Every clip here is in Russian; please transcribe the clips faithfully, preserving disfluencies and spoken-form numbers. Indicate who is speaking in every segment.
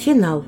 Speaker 1: Финал.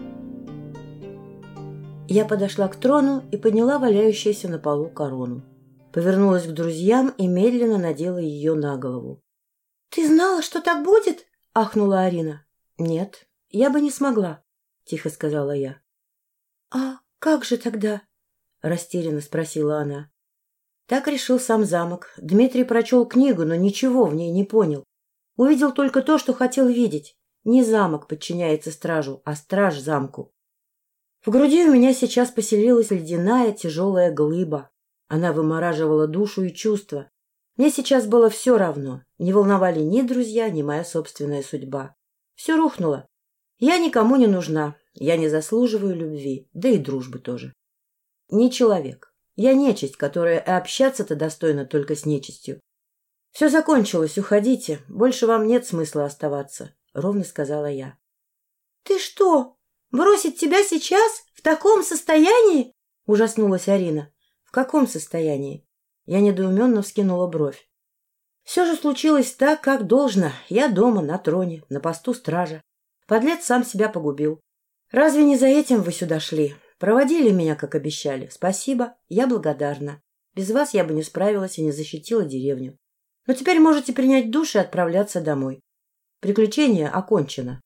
Speaker 1: Я подошла к трону и подняла валяющуюся на полу корону. Повернулась к друзьям и медленно надела ее на голову. — Ты знала, что так будет? — ахнула Арина. — Нет, я бы не смогла, — тихо сказала я. — А как же тогда? — растерянно спросила она. Так решил сам замок. Дмитрий прочел книгу, но ничего в ней не понял. Увидел только то, что хотел видеть. Не замок подчиняется стражу, а страж замку. В груди у меня сейчас поселилась ледяная тяжелая глыба. Она вымораживала душу и чувства. Мне сейчас было все равно. Не волновали ни друзья, ни моя собственная судьба. Все рухнуло. Я никому не нужна. Я не заслуживаю любви, да и дружбы тоже. Не человек. Я нечисть, которая и общаться-то достойна только с нечистью. Все закончилось, уходите. Больше вам нет смысла оставаться, — ровно сказала я. — Ты что, бросить тебя сейчас? В таком состоянии? — ужаснулась Арина. — В каком состоянии? Я недоуменно вскинула бровь. Все же случилось так, как должно. Я дома, на троне, на посту стража. Подлец сам себя погубил. Разве не за этим вы сюда шли? Проводили меня, как обещали. Спасибо, я благодарна. Без вас я бы не справилась и не защитила деревню. Но теперь можете принять душ и отправляться домой. Приключение окончено.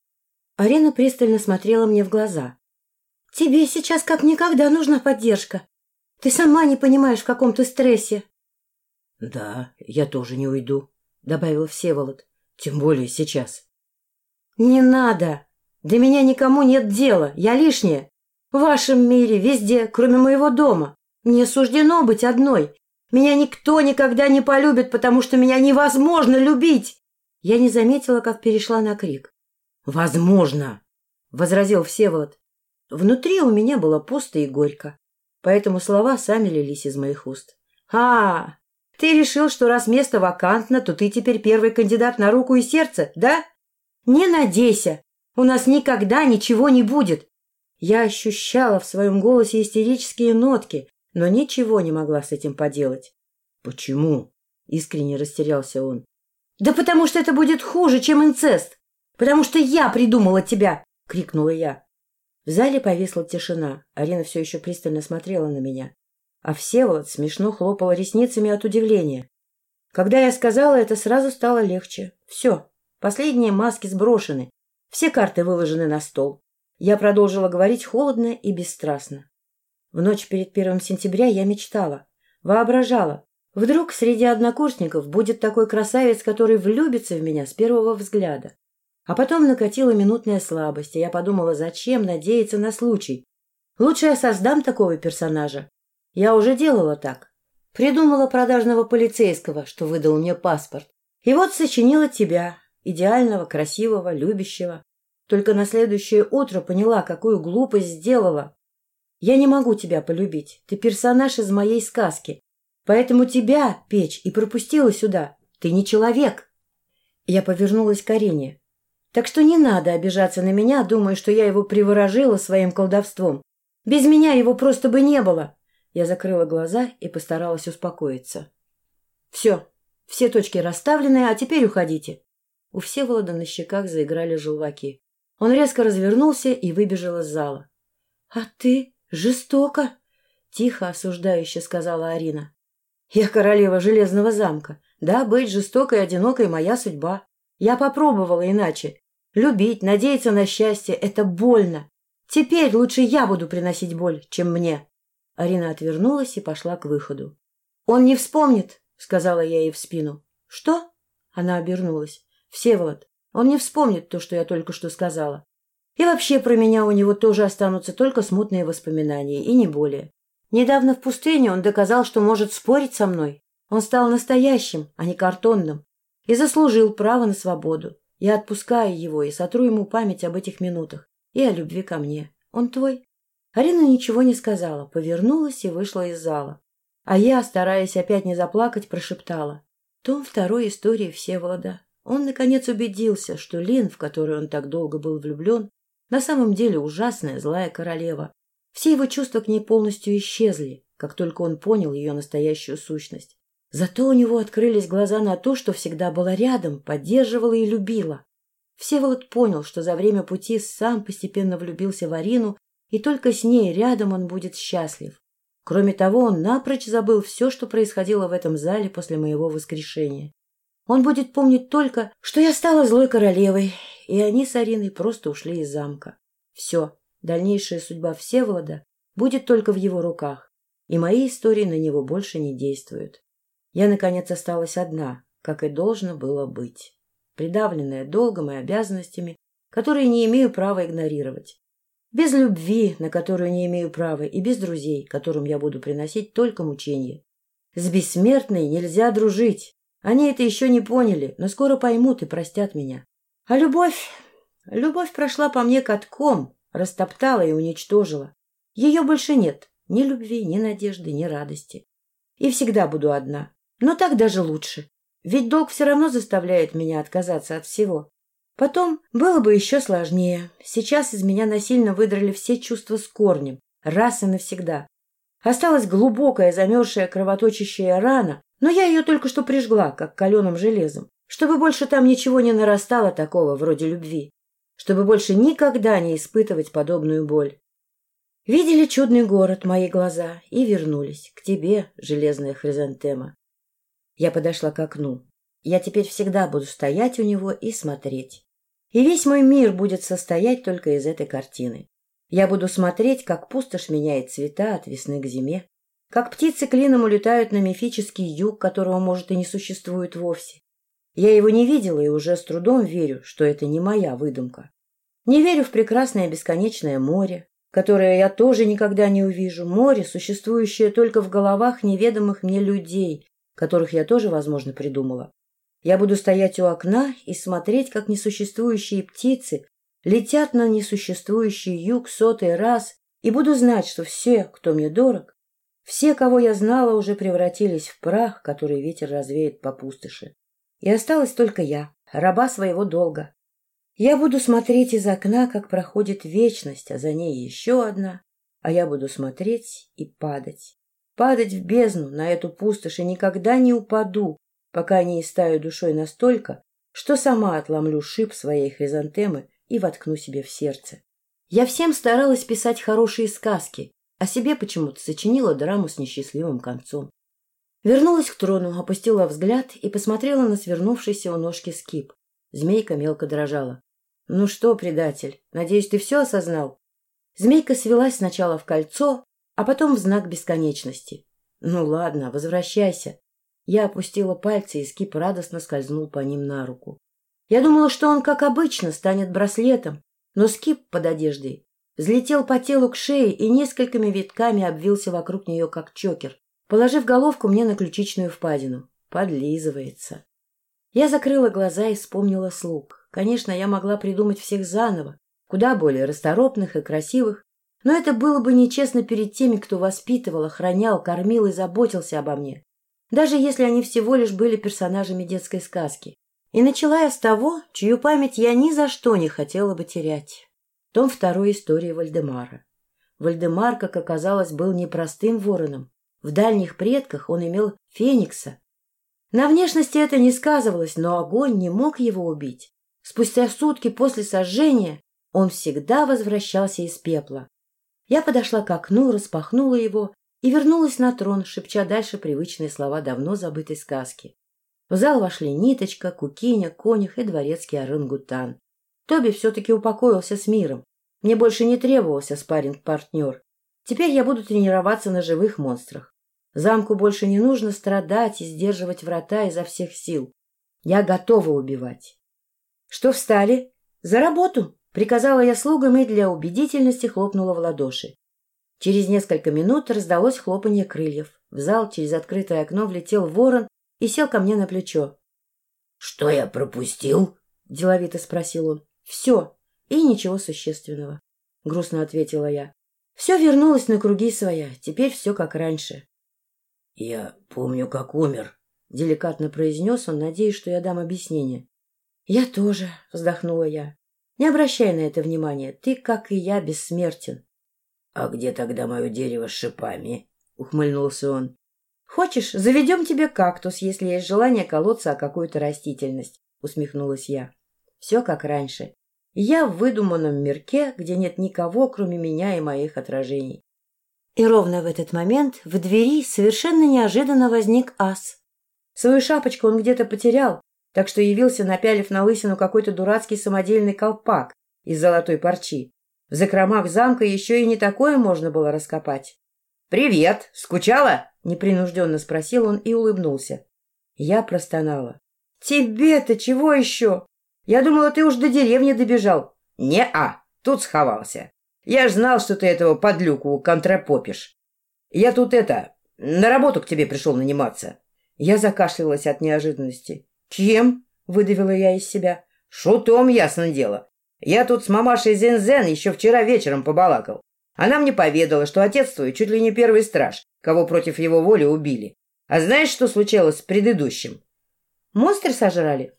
Speaker 1: Арина пристально смотрела мне в глаза. — Тебе сейчас как никогда нужна поддержка. Ты сама не понимаешь, в каком ты стрессе. — Да, я тоже не уйду, — добавил Всеволод. — Тем более сейчас. — Не надо. До меня никому нет дела. Я лишняя. В вашем мире, везде, кроме моего дома. Мне суждено быть одной. Меня никто никогда не полюбит, потому что меня невозможно любить. Я не заметила, как перешла на крик. — Возможно, — возразил Всеволод. Внутри у меня было пусто и горько, поэтому слова сами лились из моих уст. — А, ты решил, что раз место вакантно, то ты теперь первый кандидат на руку и сердце, да? Не надейся, у нас никогда ничего не будет. Я ощущала в своем голосе истерические нотки, но ничего не могла с этим поделать. — Почему? — искренне растерялся он. — Да потому что это будет хуже, чем инцест. Потому что я придумала тебя! — крикнула я. В зале повисла тишина. Арина все еще пристально смотрела на меня. А Всеволод смешно хлопал ресницами от удивления. Когда я сказала это, сразу стало легче. Все, последние маски сброшены. Все карты выложены на стол. Я продолжила говорить холодно и бесстрастно. В ночь перед первым сентября я мечтала, воображала. Вдруг среди однокурсников будет такой красавец, который влюбится в меня с первого взгляда. А потом накатила минутная слабость, и я подумала, зачем надеяться на случай. Лучше я создам такого персонажа. Я уже делала так. Придумала продажного полицейского, что выдал мне паспорт. И вот сочинила тебя, идеального, красивого, любящего. Только на следующее утро поняла, какую глупость сделала. Я не могу тебя полюбить. Ты персонаж из моей сказки. Поэтому тебя, Печь, и пропустила сюда. Ты не человек. Я повернулась к Арине. Так что не надо обижаться на меня, думая, что я его приворожила своим колдовством. Без меня его просто бы не было. Я закрыла глаза и постаралась успокоиться. Все, все точки расставлены, а теперь уходите. У Всеволода на щеках заиграли желваки. Он резко развернулся и выбежал из зала. — А ты жестоко, — тихо, осуждающе сказала Арина. — Я королева Железного замка. Да, быть жестокой и одинокой — моя судьба. Я попробовала иначе. Любить, надеяться на счастье — это больно. Теперь лучше я буду приносить боль, чем мне. Арина отвернулась и пошла к выходу. — Он не вспомнит, — сказала я ей в спину. — Что? Она обернулась. — Всеволод, он не вспомнит то, что я только что сказала. И вообще про меня у него тоже останутся только смутные воспоминания, и не более. Недавно в пустыне он доказал, что может спорить со мной. Он стал настоящим, а не картонным. И заслужил право на свободу. Я отпускаю его и сотру ему память об этих минутах. И о любви ко мне. Он твой? Арина ничего не сказала, повернулась и вышла из зала. А я, стараясь опять не заплакать, прошептала. Том второй истории Всеволода. Он, наконец, убедился, что Лин, в которую он так долго был влюблен, на самом деле ужасная злая королева. Все его чувства к ней полностью исчезли, как только он понял ее настоящую сущность. Зато у него открылись глаза на то, что всегда была рядом, поддерживала и любила. Всеволод понял, что за время пути сам постепенно влюбился в Арину, и только с ней рядом он будет счастлив. Кроме того, он напрочь забыл все, что происходило в этом зале после моего воскрешения. Он будет помнить только, что я стала злой королевой, и они с Ариной просто ушли из замка. Все, дальнейшая судьба Всеволода будет только в его руках, и мои истории на него больше не действуют. Я, наконец, осталась одна, как и должно было быть, придавленная долгом и обязанностями, которые не имею права игнорировать. Без любви, на которую не имею права, и без друзей, которым я буду приносить только мучения. С бессмертной нельзя дружить. Они это еще не поняли, но скоро поймут и простят меня. А любовь... Любовь прошла по мне катком, растоптала и уничтожила. Ее больше нет. Ни любви, ни надежды, ни радости. И всегда буду одна. Но так даже лучше. Ведь долг все равно заставляет меня отказаться от всего. Потом было бы еще сложнее. Сейчас из меня насильно выдрали все чувства с корнем, раз и навсегда. Осталась глубокая, замерзшая, кровоточащая рана, но я ее только что прижгла, как каленым железом, чтобы больше там ничего не нарастало такого, вроде любви, чтобы больше никогда не испытывать подобную боль. Видели чудный город мои глаза и вернулись к тебе, железная хризантема. Я подошла к окну. Я теперь всегда буду стоять у него и смотреть. И весь мой мир будет состоять только из этой картины. Я буду смотреть, как пустошь меняет цвета от весны к зиме, как птицы клином улетают на мифический юг, которого, может, и не существует вовсе. Я его не видела и уже с трудом верю, что это не моя выдумка. Не верю в прекрасное бесконечное море, которое я тоже никогда не увижу, море, существующее только в головах неведомых мне людей, которых я тоже, возможно, придумала. Я буду стоять у окна и смотреть, как несуществующие птицы летят на несуществующий юг сотый раз, и буду знать, что все, кто мне дорог, все, кого я знала, уже превратились в прах, который ветер развеет по пустоши. И осталась только я, раба своего долга. Я буду смотреть из окна, как проходит вечность, а за ней еще одна, а я буду смотреть и падать. Падать в бездну, на эту пустошь, и никогда не упаду, пока не истаю душой настолько, что сама отломлю шип своей хризантемы и воткну себе в сердце. Я всем старалась писать хорошие сказки, а себе почему-то сочинила драму с несчастливым концом. Вернулась к трону, опустила взгляд и посмотрела на свернувшийся у ножки скип. Змейка мелко дрожала. — Ну что, предатель, надеюсь, ты все осознал? Змейка свелась сначала в кольцо, а потом в знак бесконечности. — Ну ладно, возвращайся. Я опустила пальцы, и скип радостно скользнул по ним на руку. Я думала, что он, как обычно, станет браслетом, но скип под одеждой взлетел по телу к шее и несколькими витками обвился вокруг нее, как чокер, положив головку мне на ключичную впадину. Подлизывается. Я закрыла глаза и вспомнила слуг. Конечно, я могла придумать всех заново, куда более расторопных и красивых, но это было бы нечестно перед теми, кто воспитывал, охранял, кормил и заботился обо мне, даже если они всего лишь были персонажами детской сказки. И начала я с того, чью память я ни за что не хотела бы терять. Том второй истории Вальдемара. Вальдемар, как оказалось, был непростым вороном. В дальних предках он имел феникса. На внешности это не сказывалось, но огонь не мог его убить. Спустя сутки после сожжения он всегда возвращался из пепла. Я подошла к окну, распахнула его и вернулась на трон, шепча дальше привычные слова давно забытой сказки. В зал вошли Ниточка, Кукиня, Конюх и дворецкий орангутан. Тоби все-таки упокоился с миром. Мне больше не требовался спарринг-партнер. Теперь я буду тренироваться на живых монстрах. Замку больше не нужно страдать и сдерживать врата изо всех сил. Я готова убивать. — Что встали? — За работу! — приказала я слугам и для убедительности хлопнула в ладоши. Через несколько минут раздалось хлопанье крыльев. В зал через открытое окно влетел ворон и сел ко мне на плечо. — Что я пропустил? — деловито спросил он. — Все. И ничего существенного, — грустно ответила я. Все вернулось на круги своя. Теперь все как раньше. — Я помню, как умер, — деликатно произнес он, надеясь, что я дам объяснение. — Я тоже, — вздохнула я. — Не обращай на это внимания. Ты, как и я, бессмертен. — А где тогда мое дерево с шипами? — ухмыльнулся он. — Хочешь, заведем тебе кактус, если есть желание колоться о какую-то растительность, — усмехнулась я. Все как раньше. Я в выдуманном мирке, где нет никого, кроме меня и моих отражений. И ровно в этот момент в двери совершенно неожиданно возник ас. Свою шапочку он где-то потерял, так что явился, напялив на лысину какой-то дурацкий самодельный колпак из золотой парчи. В закромах замка еще и не такое можно было раскопать. «Привет! Скучала?» — непринужденно спросил он и улыбнулся. Я простонала. «Тебе-то чего еще? Я думала, ты уж до деревни добежал». «Не-а, тут сховался. Я ж знал, что ты этого подлюку контрапопишь. Я тут это, на работу к тебе пришел наниматься». Я закашлялась от неожиданности. «Чем?» — выдавила я из себя. «Шутом, ясно дело. Я тут с мамашей Зен-Зен еще вчера вечером побалакал. Она мне поведала, что отец твой чуть ли не первый страж, кого против его воли убили. А знаешь, что случилось с предыдущим?» «Монстры сожрали?»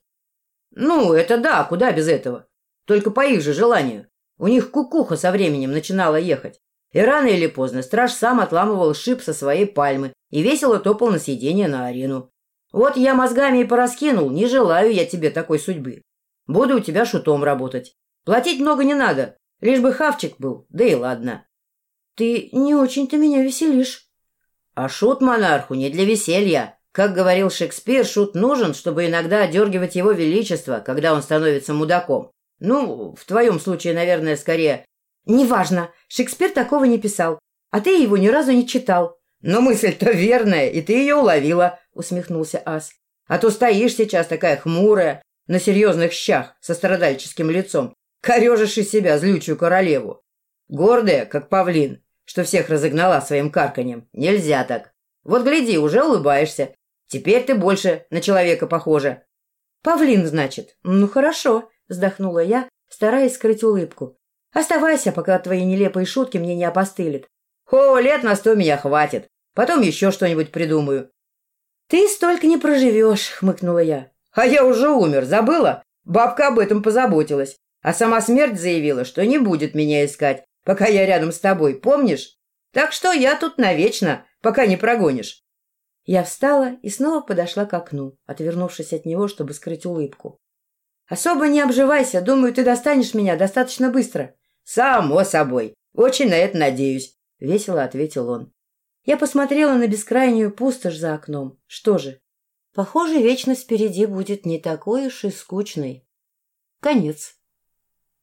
Speaker 1: «Ну, это да, куда без этого. Только по их же желанию. У них кукуха со временем начинала ехать. И рано или поздно страж сам отламывал шип со своей пальмы и весело топал на сиденье на арену. Вот я мозгами и пораскинул, не желаю я тебе такой судьбы. Буду у тебя шутом работать. Платить много не надо, лишь бы хавчик был, да и ладно». «Ты не очень-то меня веселишь». «А шут монарху не для веселья. Как говорил Шекспир, шут нужен, чтобы иногда одергивать его величество, когда он становится мудаком. Ну, в твоем случае, наверное, скорее...» «Неважно, Шекспир такого не писал, а ты его ни разу не читал». «Но мысль-то верная, и ты ее уловила», — усмехнулся ас. «А то стоишь сейчас такая хмурая, на серьезных щах, со страдальческим лицом, корежишь из себя злючую королеву. Гордая, как павлин, что всех разогнала своим карканьем. Нельзя так. Вот гляди, уже улыбаешься. Теперь ты больше на человека похожа». «Павлин, значит? Ну, хорошо», — вздохнула я, стараясь скрыть улыбку. «Оставайся, пока твои нелепые шутки мне не опостылят». «О, лет на сто меня хватит. Потом еще что-нибудь придумаю». «Ты столько не проживешь», — хмыкнула я. «А я уже умер, забыла? Бабка об этом позаботилась. А сама смерть заявила, что не будет меня искать, пока я рядом с тобой, помнишь? Так что я тут навечно, пока не прогонишь». Я встала и снова подошла к окну, отвернувшись от него, чтобы скрыть улыбку. «Особо не обживайся, думаю, ты достанешь меня достаточно быстро». «Само собой. Очень на это надеюсь», — весело ответил он. Я посмотрела на бескрайнюю пустошь за окном. Что же, похоже, вечность впереди будет не такой уж и скучной. Конец.